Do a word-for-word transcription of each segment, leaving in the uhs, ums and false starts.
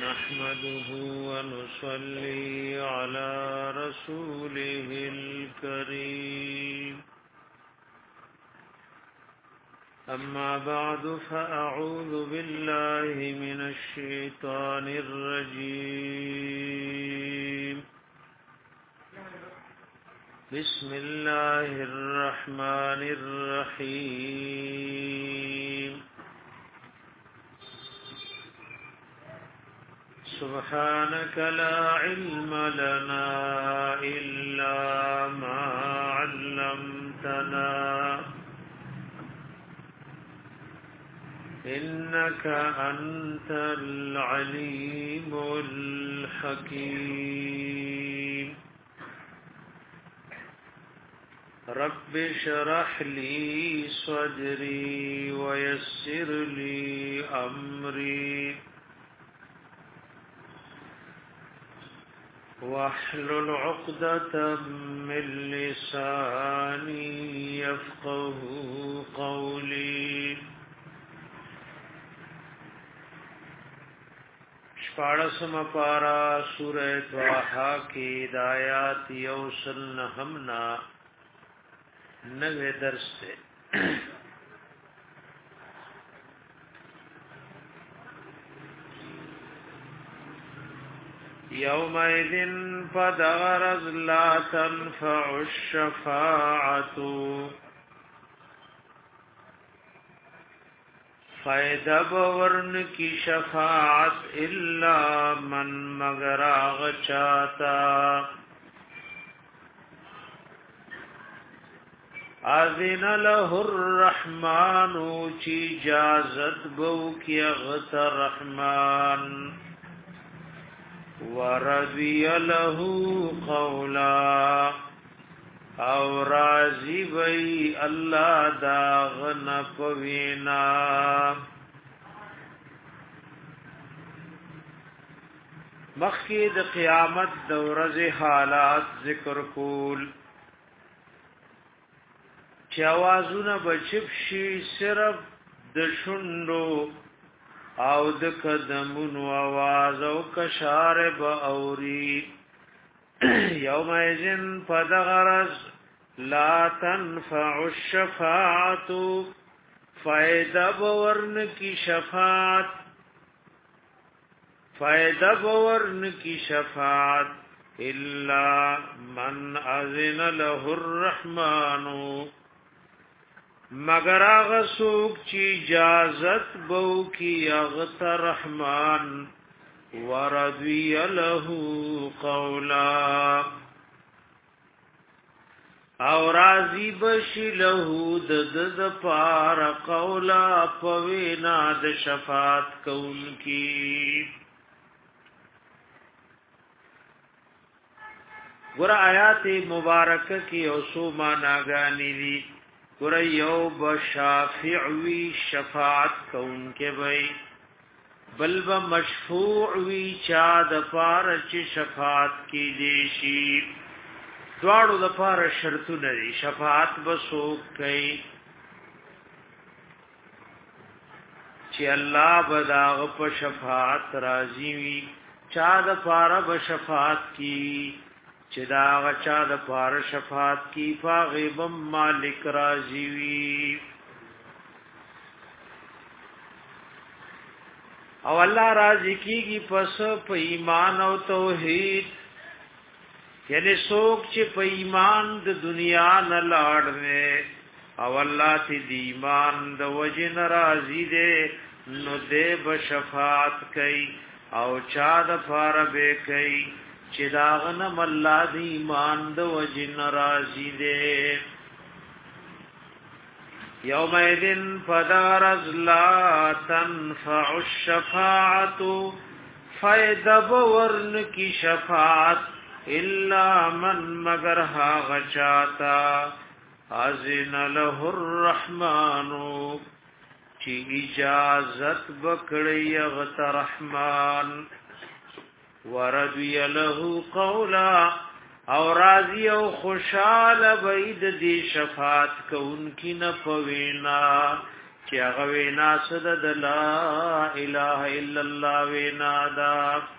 نحمده ونصلي على رسوله الكريم أما بعد فأعوذ بالله من الشيطان الرجيم بسم الله الرحمن الرحيم سبحانك لا علم لنا إلا ما علمتنا إنك أنت العليم الحكيم رب اشرح لي صدري ويسر لي أمري واحلل عقدة من لساني يفقه قولي شپاڑسم پارا سورہ طه کی دایات یوسل نحمنا نوے درس سے يومئذ فدغرز لا تنفع الشفاعة فائدہ بورن کی شفاعت الا من مگر آغا چاہتا اذن له الرحمن چی جازت بو کی اغت رحمان ورضی له قولا او راضی بی اللہ داغن پوینا مخید قیامت دورز حالات ذکر کول چوازون بچپ شی صرف دشندو او د قدمون आवाज او کشارب اوری یومئذ فدغرز لا تنفع الشفاعت فائدہ بورن کی شفاعت فائدہ بورن کی شفاعت الا من اذن له الرحمن مگر آغا سوک چی اجازت بو کی اغت رحمان وردوی له قولا او رازی بشی له دد د پار قولا پوینا د شفاعت کون کی گر آیات مبارکہ کی اوسو ماناگانی دی گر یو بشافعوی شفاعت کون کے بھئی بل با مشفوعوی چا دپار چی شفاعت کی دیشی دوارو دپار شرطو ندی شفاعت بسوک کئی چی اللہ بداغ پا شفاعت راضی وی چا دپار بشفاعت کی چې دا غچا د پار شفاعت کی فاغب مالک راضی وی او الله راضی کیږي پس په ایمان او توحید یعنی څوک چې په ایمان د دنیا نه لاړ او الله تی د ایمان د وجه ناراضی دے نو دې بشفاعت کوي او چا د پار به کوي چې داغنم الله د ایمان د وجه ناراضی دے یومئذ فدغرز لا تنفع الشفاعت فائدہ بورن کی شفاعت الا من مگر ها غچاتا اذن له الرحمن چی اجازت بکڑی غت رحمان وردی له قولا او راضی او خوشحال بید دی شفاعت کونکی نپوینا چې هغه وینا صد د لا اله الا الله وینا دا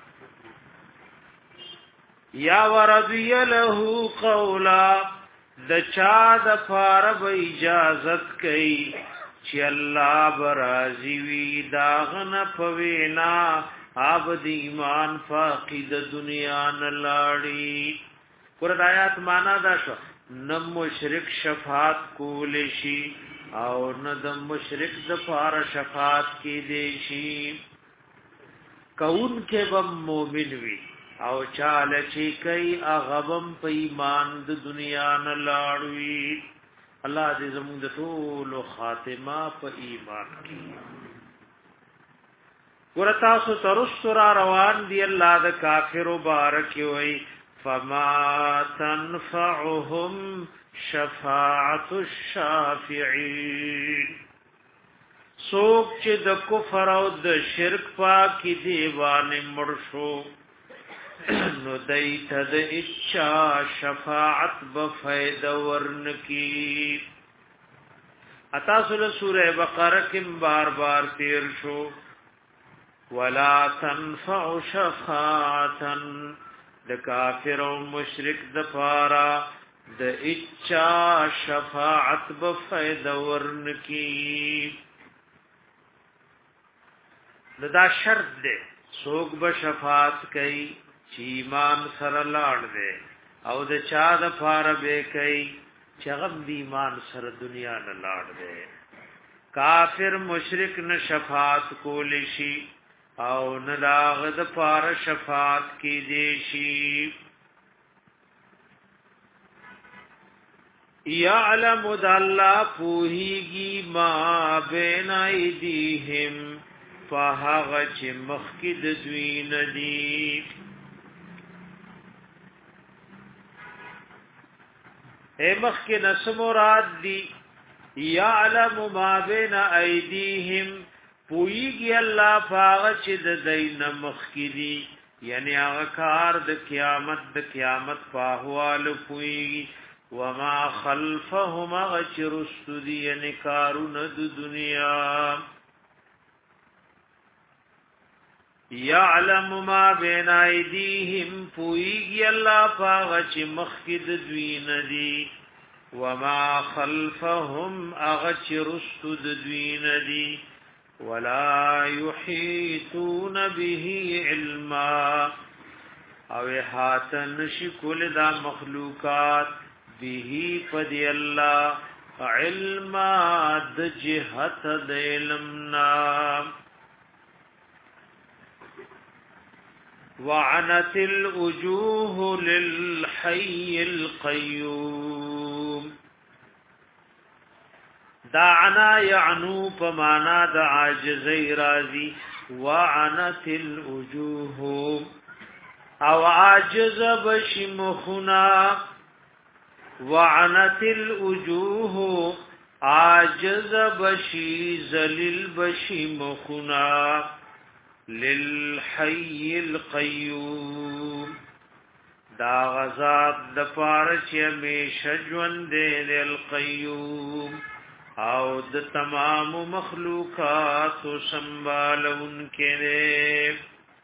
یا ورضی له قولا د چا د فارب اجازت کوي چې الله برازي وی داغن پوینا عبد ایمان فاقد دنیا نلاړي قرآن آیات معنا دا شو نه مشرک شفاعت کول شي او نه د مشرک د فار شفاعت کې دی شي کون کې بم مومن وی او چاله چې کوي اغبم په ایمان د دنیا نه لاړوي الله دې زموږ د ټول خاتمه په ایمان کې ورتا سو ترسر روان دی الله د کافر مبارک وي فما تنفعهم شفاعت الشافعين سوک چې د کفر او د شرک پاکي دیوانه مرشو نو دیت د اچا شفاعت بفید ورن کی اتا سوره سوره بقره کې بار بار تیر شو ولا تنفع شفاعتا د کافر او مشرک د پارا د اچا شفاعت بفید ورن کی دا شرط ده سوک به شفاعت کوي چې ایمان سره لاړ دی او د چا د پاره به کوي چې غم دی ایمان سره دنیا نه لاړ دی کافر مشرک نه شفاعت کول شي او نه لاغ د پاره شفاعت کی دی شي یعلم د الله پوهیږي ما بین ایدیهم فهغه چې مخکې د دوی ندی اے مخکې نس مراد دی یعلم ما بین ایدیهم پویږي الله فهغه چې د دین مخکې دی یعنی هغه کار د قیامت د قیامت په احوال پویږي وما خلفهم غچرست دی یعنی کارونه د دنیا یعلم ما بین ایدیهم پویږي الله پاغه چې مخکې د دوی ندي وما خلفهم اغچ رست د دوی ندي ولا يحيطون به علما او هاتن شکل دا مخلوقات به پدی الله علما د جهت د علمنا وعنت الوجوه للحي القيوم دعنا يعنو پمانا د عاجزی رازی وعنت الوجوه او عاجز بشی مخنا وعنت الوجوه عاجز بشی ذلیل بشی مخنا للحي القيوم دا غزاد د پارچ همیشه ژوند دی القيوم او د تمام مخلوقات سنبالون کړي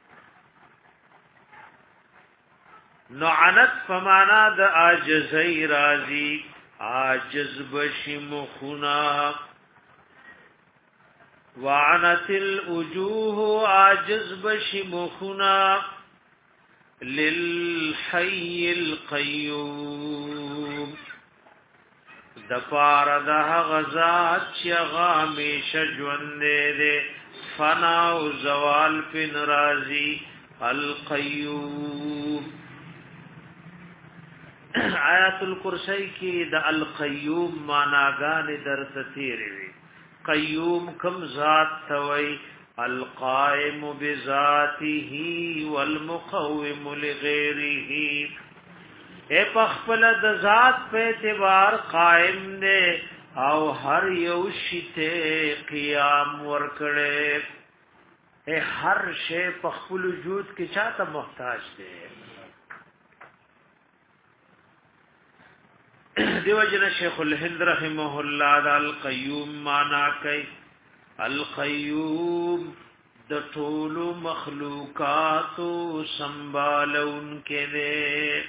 نعنت فمانا د عاجزی رازی عاجز بشی مخنا وعنت الوجوه عاجز بشی مخنا للحي القيوم دپار ده غزات شغامی شجون دے فنا و زوال پن رازی القیوم آیات القرسی کی دا القیوم معناگان در تتیری وی قیوم کم ذات توئی القائم بذاته والمقوم لغیره اے پخپل د ذات په اعتبار قائم دے او هر یو شته قیام ورکړي اے هر شی پخپل وجود کې چاته محتاج دی دیو جن شیخ الهند رحمه الله د القیوم معنا کوي القیوم د ټولو مخلوقاتو سنبالون کې دې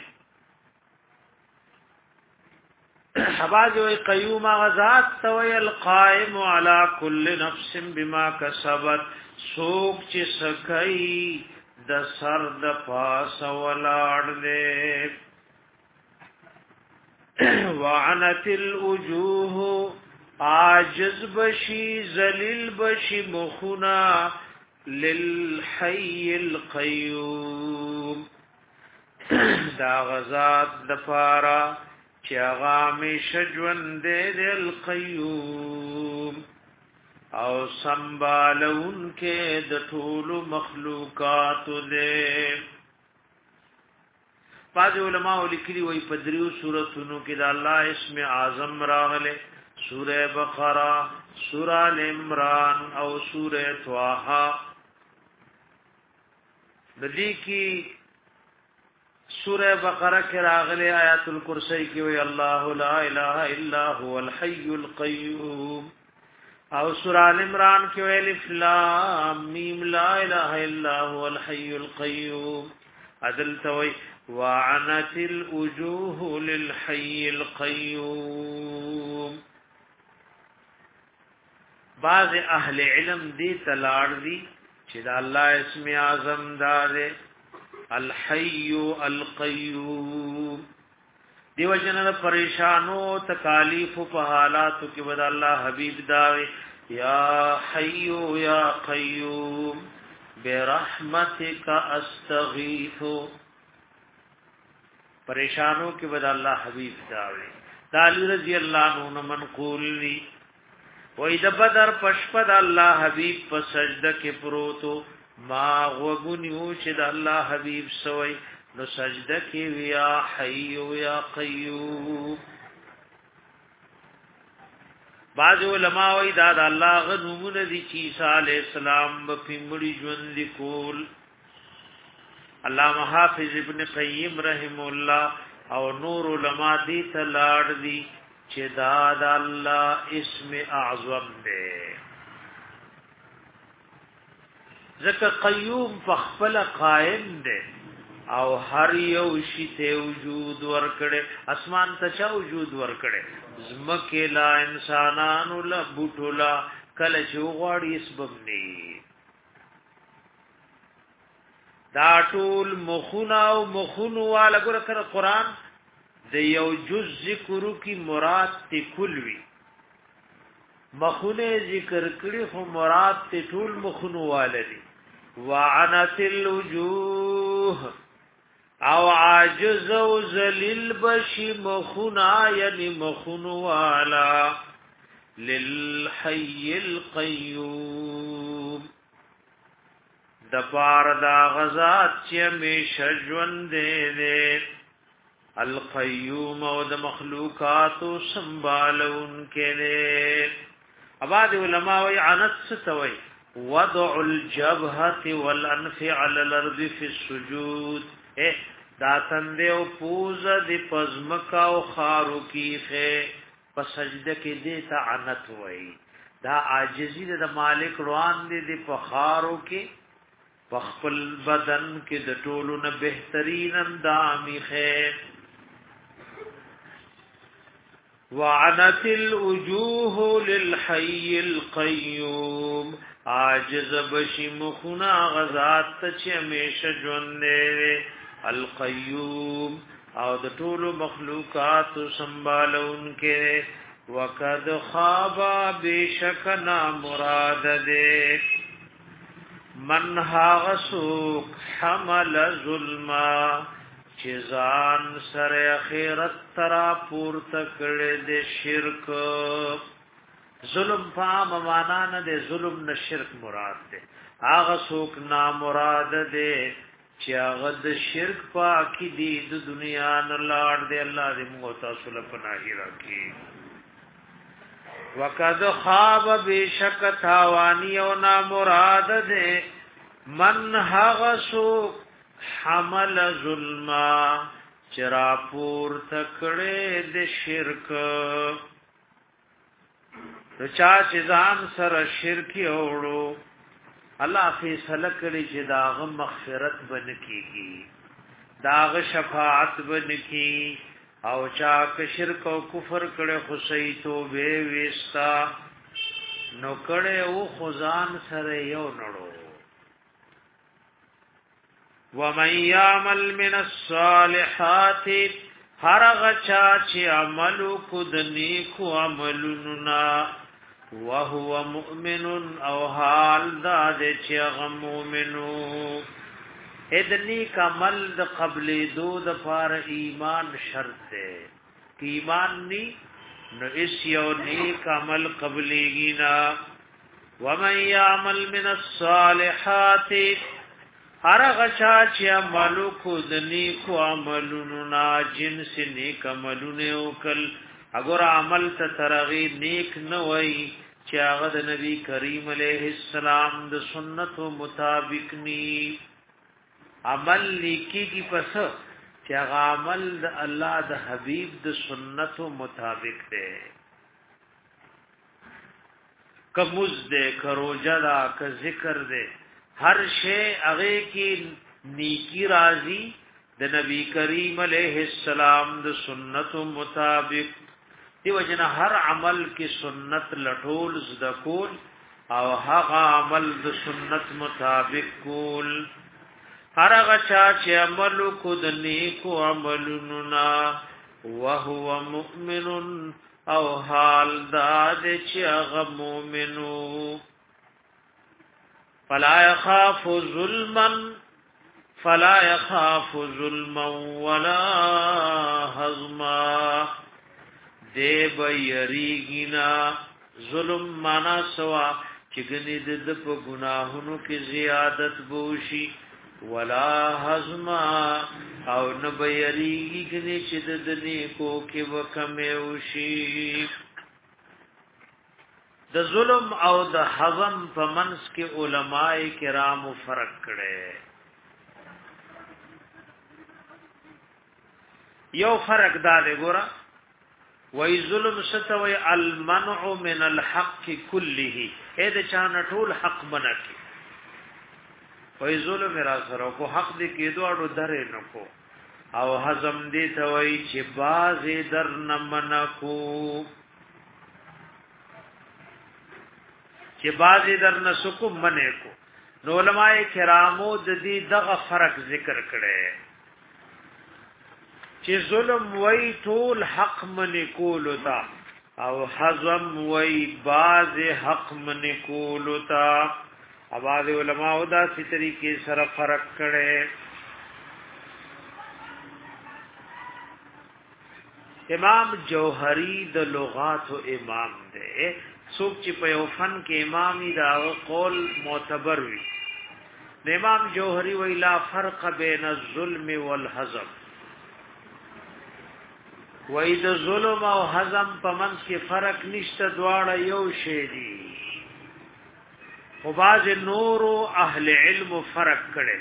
حباج وی قیوم غزات توی القائم على كل نفس بما كسبت سوق چې سکای د سر د پاس ولاړ دې وعنت الوجوه عاجز بشي ذلیل بشي مخنا للحي القيوم دا غزات د پارا چې هغه همیشه ژوند دې القيوم او سنبالون کې د ټولو مخلوقات دې بعض علماء لیکلي وي په دریو سوراتونو کې د الله اسم اعظم راغله سوره بقره سوره ال عمران او سوره طه د دې کې سوره بقره کې راغله آیات الکرسی کې وی الله لا اله الا هو الحي القيوم او سوره ال عمران کې وی الف لام میم لا اله الا هو الحي القيوم عدل توي وعنت الوجوه للحي القيوم بعض اهل علم دې تلاړ دي چې د الله اسم اعظم دار الحي القيوم دیو جن پریشانو تکالیف په حالاتو کې ود الله حبيب داوي یا حي یا قيوم برحمتک استغيث پریشانو کې ود الله حبيب داوي علی رضی الله عنه منقول لی و اذا بدر پشپد الله حبيب په سجده کې پروتو ما غوګونیو چې د الله حبيب سوی نو سجده کې ویا حي یا قيوم بعض علماء وی دا د الله غنومونه دي چې عيسى عليه السلام په پیمړي ژوند لیکول علامه حافظ ابن قیم رحم الله او نور علماء دي تلاړ دي چې دا د الله اسم اعظم دی ځکه قیوم په خپل قائم دی او هر یو شی ته وجود ورکړي اسمان ته چا وجود ورکړي زمکه لا انسانانو لا بوټولا کله چې وغواړي سبب دی دا ټول مخونه او مخونو والا ګره کړه قران د یو جز ذکر کی مراد ته کلوي مخونه ذکر کړي خو مراد ته ټول مخونو والدي وعنت الوجوه او عاجز او ذلیل بشي مخنا یعنی مخونو والا للحي القيوم د پار دا غزات چې همیشه ژوند دې القیوم او د مخلوقات سنبالون کې اباد علماء وی عنت ستوي وضع الجبهه والانف على الارض في السجود اے دا تندې او پوز د پزمکا او خارو کیخه په سجده کې دې ته عنت وای دا عاجزی د مالک روان دې د فخارو کې خپل بدن کې د ټولو نه بهترین اندامي خیر وعنت الوجوه للحي القيوم عاجز بشي مخنا غزات چې همیشه ژوند دی القيوم او د ټولو مخلوقات سنبالون کې وقد خاب بشکنا مراد دې من هاغسوک حمل ظلما چیزان سر اخیرت ترا پورت کړه د شرک ظلم فام معنا نه د ظلم نه شرک مراد ده هاغسوک نا مراد ده چې هغه د شرک پاکی دی د دنیا نه لاړ دی الله دې موږ تاسو له پناهی راکړي وقد خاب بشک تاوانی او نا مراد ده من هغسو حمل ظلما چرا پور تکړه د شرک نو چا چې ځان سره شرک وړو الله فیصله کړی چې داغه مغفرت بنکیږي داغه شفاعت بنکی او چا که شرک او کفر کړي خو سي توبه وستا نو کړي او خدان سره یو نړو ومن يعمل من الصالحات هرغ چا چې عمل کو د نیکو عملنا وهو مؤمن او حال دا دې چې هغه مؤمنو ادنی کمل د قبل دو د فار ایمان شرط ہے کہ ایمان نی نو اس یو نیک عمل قبلیگی نا ومن یعمل من الصالحات هر غچا چې عملو کو د نیکو عملونو نا جنس نیک عملونه وکل اگر عمل ته ترغی نیک نه وای چې هغه د نبی کریم علیه السلام د سنتو مطابق نی عمل لیکي کی پس چې هغه عمل د الله د حبيب د سنتو مطابق دی کمز دے کروجا دا ک ذکر دے ہر شے هغه کی نیکی راضی د نبی کریم علیہ السلام د سنتو مطابق دی وجنه هر عمل کی سنت لټول زده کول او هغه عمل د سنت مطابق کول هر هغه چې عمل کو د نیکو عملونو نا وهو مؤمن او حال دا چې هغه مؤمنو فلا يخاف ظلما فلا يخاف ظلما ولا هضما دی بیریگینا ظلم مانا سوا چگنی دد پا گناہنو کی زیادت بوشی ولا هضما او نبیریگی گنی چی دد نیکو کی وکمیوشی د ظلم او د هضم په منس کې علماء کرام فرق کړي یو فرق دا دی ګوره وای ظلم ستوي المنع من الحق كله اې د چانه ټول حق منکي وای ظلم را سره کو حق دې کېدو اړو درې نکو او هضم دې توي چې باز در نه منکو چې بازی در نسکو منې کو نو علماء کرامو د دې دغه فرق ذکر کړي چې ظلم وای ټول حق منې کول تا او حزم وای باز حق منې کول تا اواز علماء دا سی طریقې سره فرق کړي امام جوهری د لغات او امام دی سوک چې په یو فن کې امامي دا قول معتبر وي د امام جوهری وی لا فرق بین الظلم والهضم وای د ظلم او هضم په منځ کې فرق نشته دواړه یو شی دي خو باز نور اهل علم فرق کړي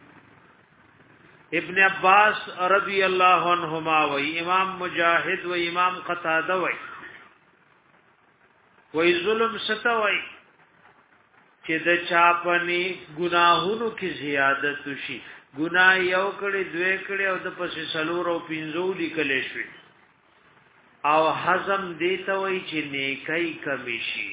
ابن عباس رضی الله عنهما وی امام مجاهد و امام قتاده وی وای ظلم ستوي چې د چاپني گناهونو کې زیادت شي ګناه یو کړي دوه کړي او د پسې سلور او پنځو لیکل شي او هضم دیته وای چې نیکي کمی شي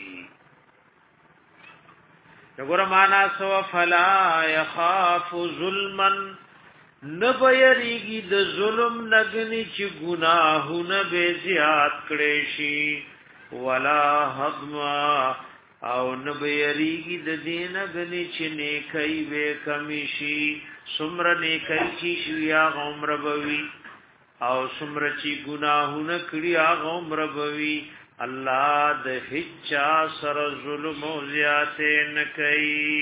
وګوره معنا سو فلا يخاف ظلما نبيريږي د ظلم نګني چې گناهونه به زیات کړي شي ولا حضما او نبیریگی د دین غنی چې نیکي به کمی شي سمر نیکي چې شیا عمر بوي او سمر چې گناهونه کړی هغه عمر بوي الله د هیڅ سره ظلم او زیاته نه کوي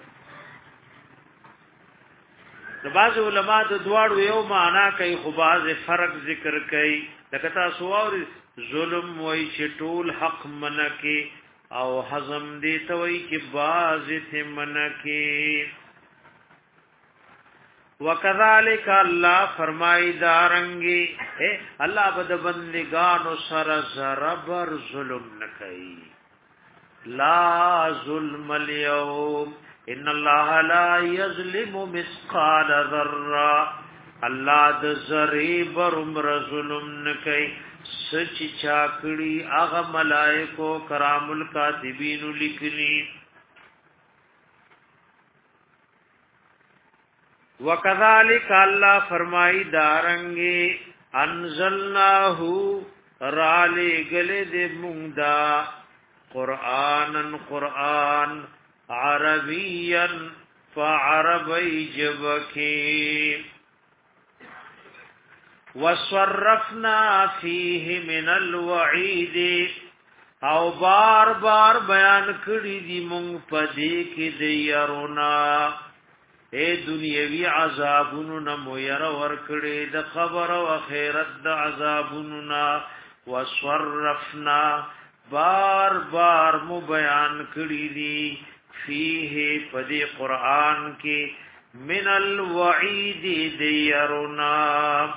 د باز علماء د دواړو یو معنا کوي خو باز فرق ذکر کوي لکه تاسو اورئ ظلم وای چې ټول حق منکه او هضم دی ته وای چې باز ته منکه وکذالک الله فرمای دارنګي اے الله بد بندگانو سره زربر ظلم نکي لا ظلم اليوم ان الله لا يظلم مثقال ذره الله د ذره برمر ظلم نکي سچ چاکړي هغه ملائکو کرام الکاتبین لیکلي وکذالک الله فرمای دارنګي انزلناه را لګل دې مونږ قرآنن قرآن عربيا فعربي جبكي وصرفنا فيه من الوعيد او بار بار بیان کړی دی مونږ پدې کې د يرونا اے دنیوي عذابونو نه مو ير ور کړی د خبر او آخرت د عذابونو نه وصرفنا بار بار مو بیان کړی دی فيه پدې قران کې من الوعید دیرنا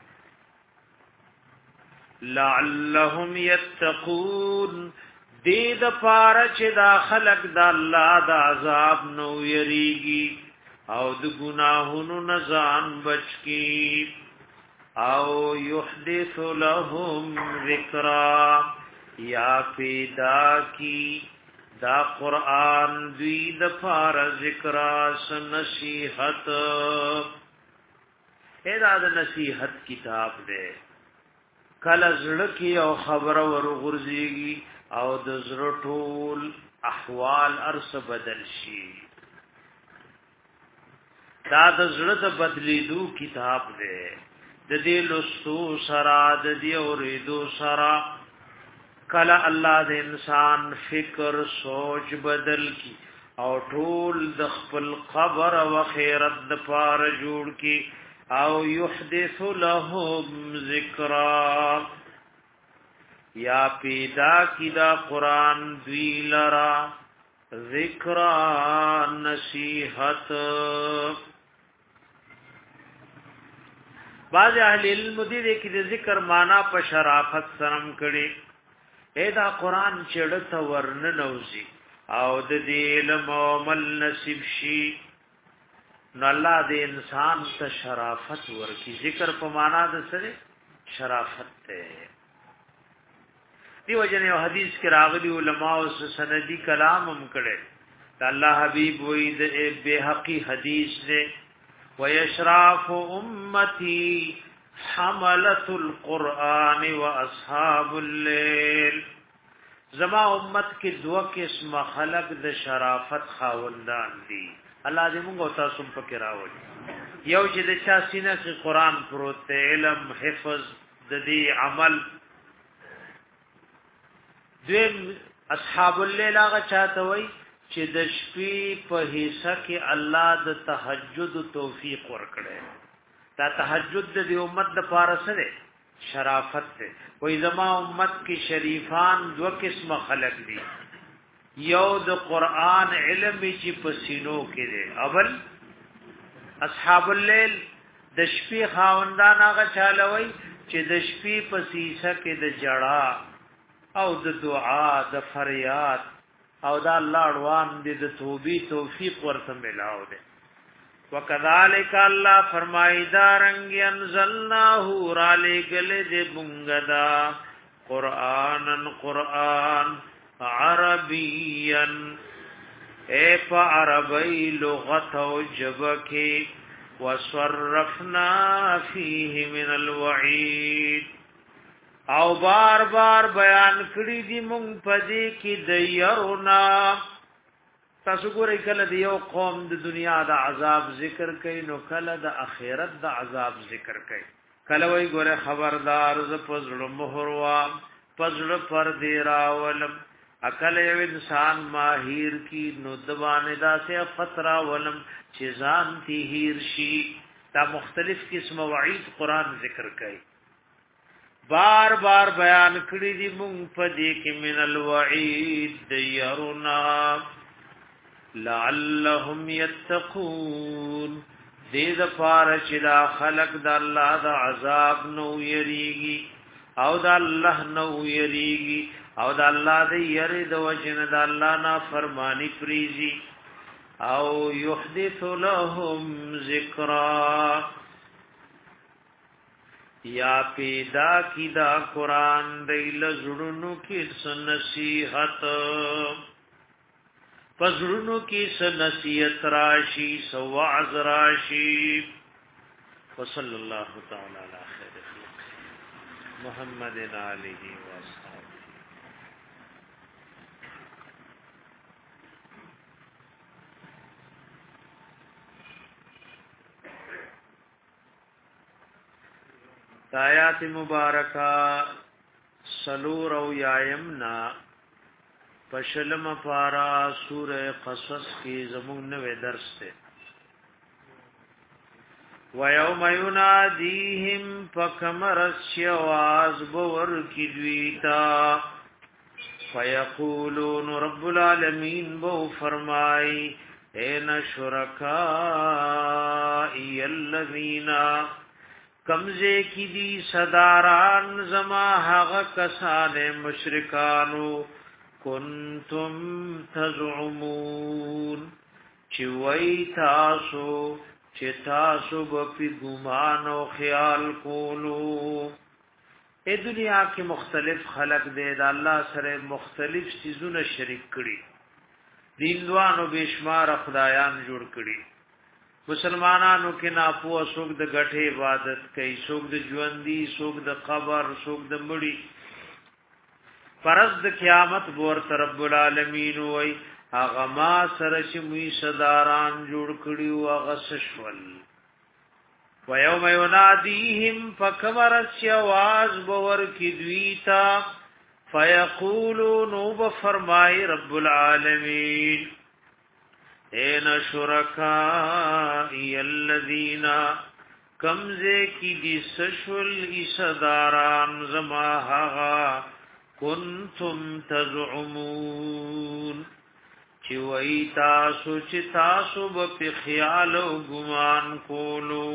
لعلهم يتقون دې د پاره چې دا خلق د الله د عذاب نو یریږي او د ګناهونو نه ځان بچي او يحدث لهم ذکرا یا پیدا کی دا قرآن دوی د پار ذکر نصیحت اے دا د نصیحت کتاب دے کله زړه کی او خبر ور غرزیږي او د زړه ټول احوال ارس بدل شي دا د زړه د بدلیدو کتاب دے د دې لستو سرا د دې اوریدو سرا کلا الله د انسان فکر سوچ بدل کی او ټول د خپل قبر او خیرت د پار جوړ کی او یحدث لهم ذکرا یا پیدا کی دا قران دوی لرا ذکرا نصیحت بعض اهل علم دې کې د ذکر معنا په شرافت سرم کړي اے دا قرآن چڑتا ورن نوزی او د دې علم او مل نصیب شي نو الله دې انسان ته شرافت ورکی ذکر په معنا د سره شرافت ته دی وجنه یو حدیث کې راغلی علماء او سندی کلام هم کړي الله حبیب وې د بهقی حدیث دې ويشراف امتی حملت القرآن و اصحاب الليل زما امت کې دو قسم خلق د شرافت خاوندان دي الله دې موږ تاسو په کې راوړي یو چې د چا سینې کې قرآن پروت علم حفظ د دې عمل دیم اصحاب الليل هغه چاته وای چې د شپې په حصہ کې الله د تهجد توفیق ورکړي دا تهجد د امت د پاره سره شرافت ده وې زما امت کې شریفان دو قسم خلق دي یو د قران علم چې پسینو کې دي اول اصحاب الليل د شپې خاوندان هغه چالوي چې د شپې پسیسه کې د جړه او د دعا د فریاد او د الله اړوان دي د توبې توفیق ورته ملاو ده وکذالک الله فرمای دارنګ انزلناه را لګل دې بونګدا قرانن قران عربیا اے په عربی لغت او جبکه وصرفنا فيه من الوعید او بار بار بیان کړی دی مونږ پدې کې د يرنا تاسو ګورئ کله د یو قوم د دنیا د عذاب ذکر کوي نو کله د اخرت د عذاب ذکر کوي کله وی ګوره خبردار ز پزړو مہر وا پزړو پر دی راولم اکل یو انسان ماهیر کی نو دبانه دا سے فترا ولم چې ځان تی هیر شي دا مختلف قسم وعید قران ذکر کوي بار بار بیان کړی دی مونږ په دې کې من الوعید دیرنا لعلهم يتقون دې د پاره چې دا خلق د الله د عذاب نو یریږي او د الله نو یریږي او د الله د یری د وجنه د الله نه فرمانی پریزي او یحدث لهم ذکرا یا پیدا کی دا قرآن دیل زړونو کې سنصیحت پزړونو کې سنصیحت راشي سوعظ راشي وصلی الله تعالی علی خیر محمد علیه و اصحابہ. آیات مبارکہ سلور او یایمنا پشلم پارا سورہ قصص کی زمون نوے درس تے وَيَوْمَ يُنَادِيهِمْ فَكَمَرَسْيَ وَعَزْبُوَرْ كِدْوِيتَا فَيَقُولُونَ رَبُّ الْعَالَمِينَ بَوْ فَرْمَائِ اَيْنَ شُرَكَائِيَ الَّذِينَ کمزے کی دی صداران زما حق کسان مشرکانو کنتم تزعمون چوئی تاسو چه تاسو بپی گمان و خیال کولو. اے دنیا کے مختلف خلق دے دا اللہ سر مختلف چیزون شرک کری دیندوان و بیشمار خدایان جوڑ کری مسلمانانو کې ناپو سوګ د غټه عبادت کوي سوګ د ژوندۍ سوګ د قبر سوګ د مړي فرض د قیامت ور رب العالمین وای هغه ما سره چې موږ صداران جوړ کړیو هغه سشول و یوم ینادیهم فکبرت یواز بور کی دویتا فیقولون وبفرمای رب العالمین این شرکائی الذین کمزے کی دی سشول ایسداران زما حغا کنتم تزعمون چوئی تاسو چی تاسو بپی خیال و گمان کولو.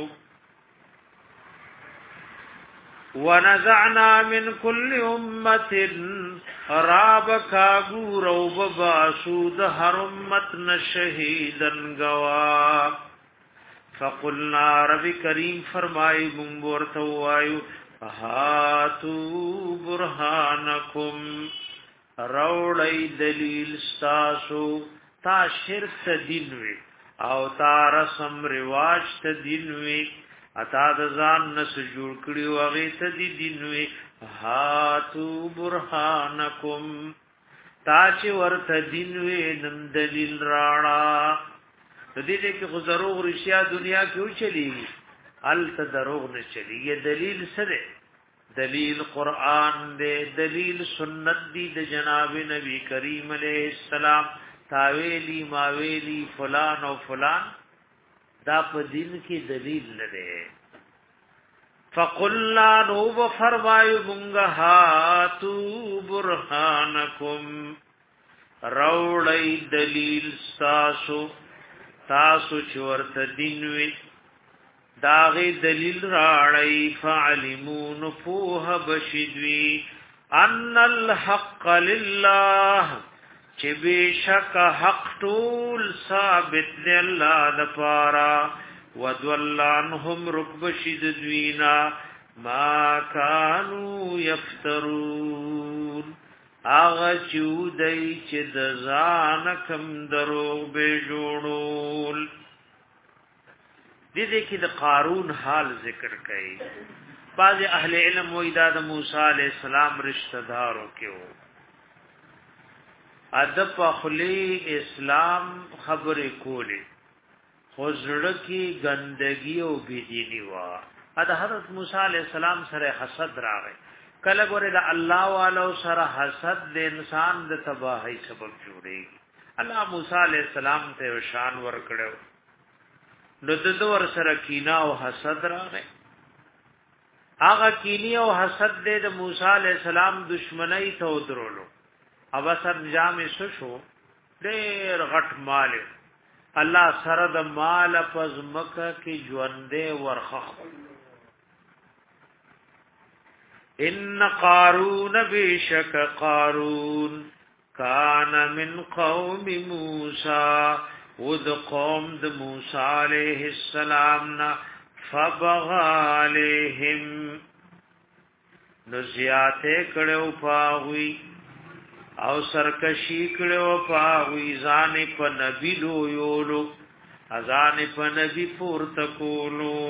ونزعنا من كل امه راب کاغور او باسود هر امت نشهیدن گوا فقلنا رب کریم فرمای گمبور توایو هاتو برهانکم روڑی دلیل ستاسو تا شرک دینوی او تا رسم رواج تا دینوی اتا د ځان نس جوړ کړیو هغه ته دي دینوي هاتو برهانکم تا چې ورته دینوي نن دلیل راړه د دې کې خو دروغ رښتیا دنیا کې و چلیږي ال ته دروغ نه چلیږي دلیل سره دلیل قران دې دلیل سنت دې د جناب نبی کریم علیه السلام تاویلی ماویلی فلان او فلان دا په دین کې دلیل لري. فقلنا نو فرمایو مونږه هاتو برهانکم روړی دلیل تاسو تاسو چورته دین وی داغه دلیل راړی فعلمون فوه بشدوی ان الحق لله چې بشک حق ټول ثابت دی الله د پارا ودول عنهم ركب شدوینا ما كانوا يفترون اغه چودای چې د ځان کم درو به جوړول. دې دې کې د قارون حال ذکر کړي. بعض اهل علم وې د موسی عليه السلام رشتہ دارو کې وو ادب اخلی اسلام خبرې کولې خزړه کی گندگی او بيدینی وا اته حضرت موسی علیہ السلام سره حسد راغی کله ګوره د الله والو سره حسد د انسان د تباہی سبب جوړيږي. الله موسی علیہ السلام ته شان ور کړو نو د دور سره کینا او حسد راغی. هغه کینی او حسد د موسی علیہ السلام دشمنی ته ودرولو او سر جامې شو ډېر غټ مال الله سره د مال پز مکه کې ژوندې ورخخ ان قارون بشک قارون کان من قوم موسی ود قوم د موسی علیہ السلام نا فبغى عليهم نزیاته کړو پاوی او سرکشی کړو پاوی ځان په نبی لو یولو ازان په نبی پورته کولو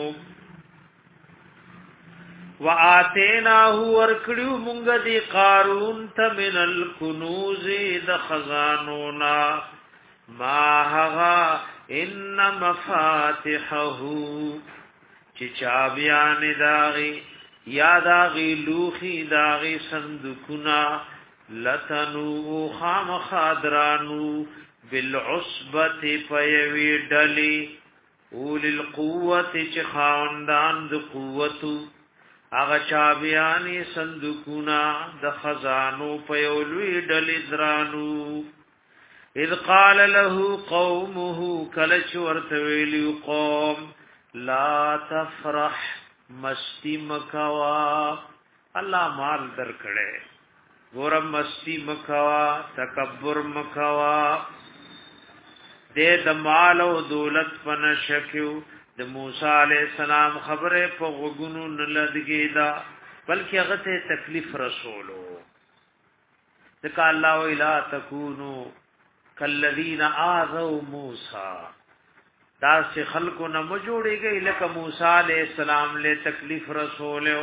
واتیناه ورکړو مونږ دی قارون ته من الکنوز د خزانونا ما هغه ان مفاتحه چې چابیان داغي یا داغي لوخي داغي صندوقنا لتنو خام خادرانو بالعصبت پیوی ډلی اول القوت چې خاندان د قوتو هغه چابیانی صندوقنا د خزانو پیولوی ډلی درانو اذ قال له قومه کلچ ورتویلی قوم لا تفرح مستی مکوا الله مال درکړي ګورم مستی مکوا تکبر مکوا دې د مال او دولت پن شکیو د موسی علی السلام خبره په غوګونو نلدګی دا بلکې هغه ته تکلیف رسولو ذکر الله الا تکونو کالذین آذوا موسی دا سے خلقو نه مجوړی گئی لکه موسی علیہ السلام له تکلیف رسولو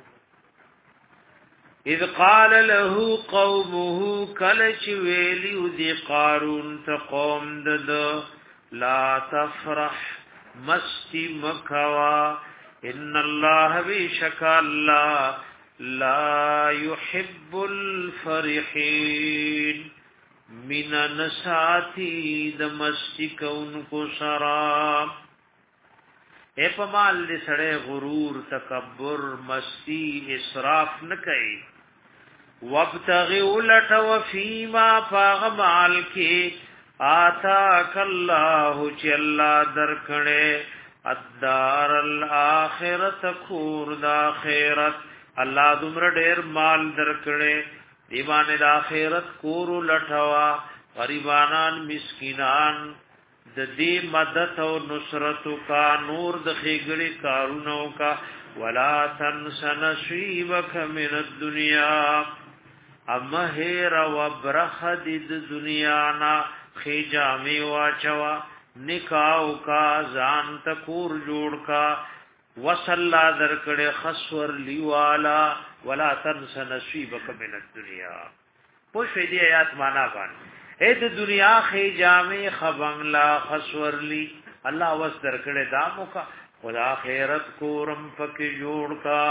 اذ قال له قومه کلچ ویلی دی قارون ته قوم دد لا تفرح مستی مکوا ان الله بشک الله لا يحب الفرحين من نساتی د مستی کون کو شراب اے پمال دې سړې غرور تکبر مستی اسراف نه کوي وابتغي ولټ وفيما فغمال کې آتاک الله چې الله درکړې الدار الاخرت خور د اخرت الله دومره ډېر مال درکړې ایمان د اخرت کور لټوا غریبانان مسکینان د دې مدد او نصرت کا نور د خېګړي کارونو کا ولا تنس نصیبک من الدنيا اما هیر و برخد د دنیا نا خېجامي واچوا نکاو کا ځان تکور جوړ کا وصلا درکړه خسور لیوالا ولا تنس نصیبک من الدنيا پوښې دې آیات معنا باندې اې د دنیا خې جامې خبنگلا خسورلی الله وس درکړه دامو کا خدا خیرت کورم پکې جوړ کا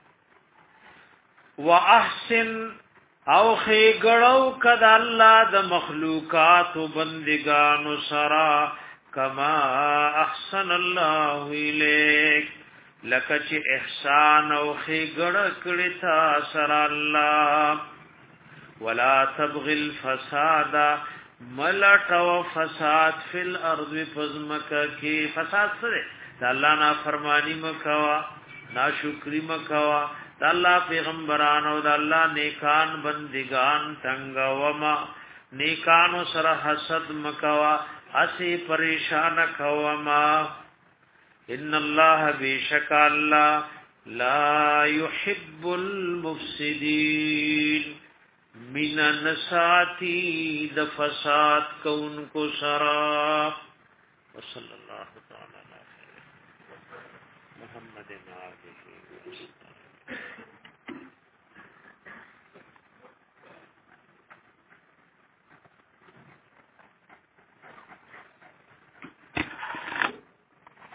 واحسن او خې ګړو کد الله د مخلوقات بندگانو سرا کما احسن الله الیک لکه چې احسان او خې ګړ کړی تا سرا الله ولا تبغي الفساد ملٹ و فساد فی الارض فزمک کی فساد سره د الله نا فرمانی مکوا ناشکری مکوا د الله پیغمبران او د الله نیکان بندگان څنګه وما نیکانو سره حسد مکوا اسی پریشان کوما ان الله بیشک الله لا يحب المفسدين من النساتی د فساد کون کو سرا وصلی اللہ تعالی علی محمد علیہ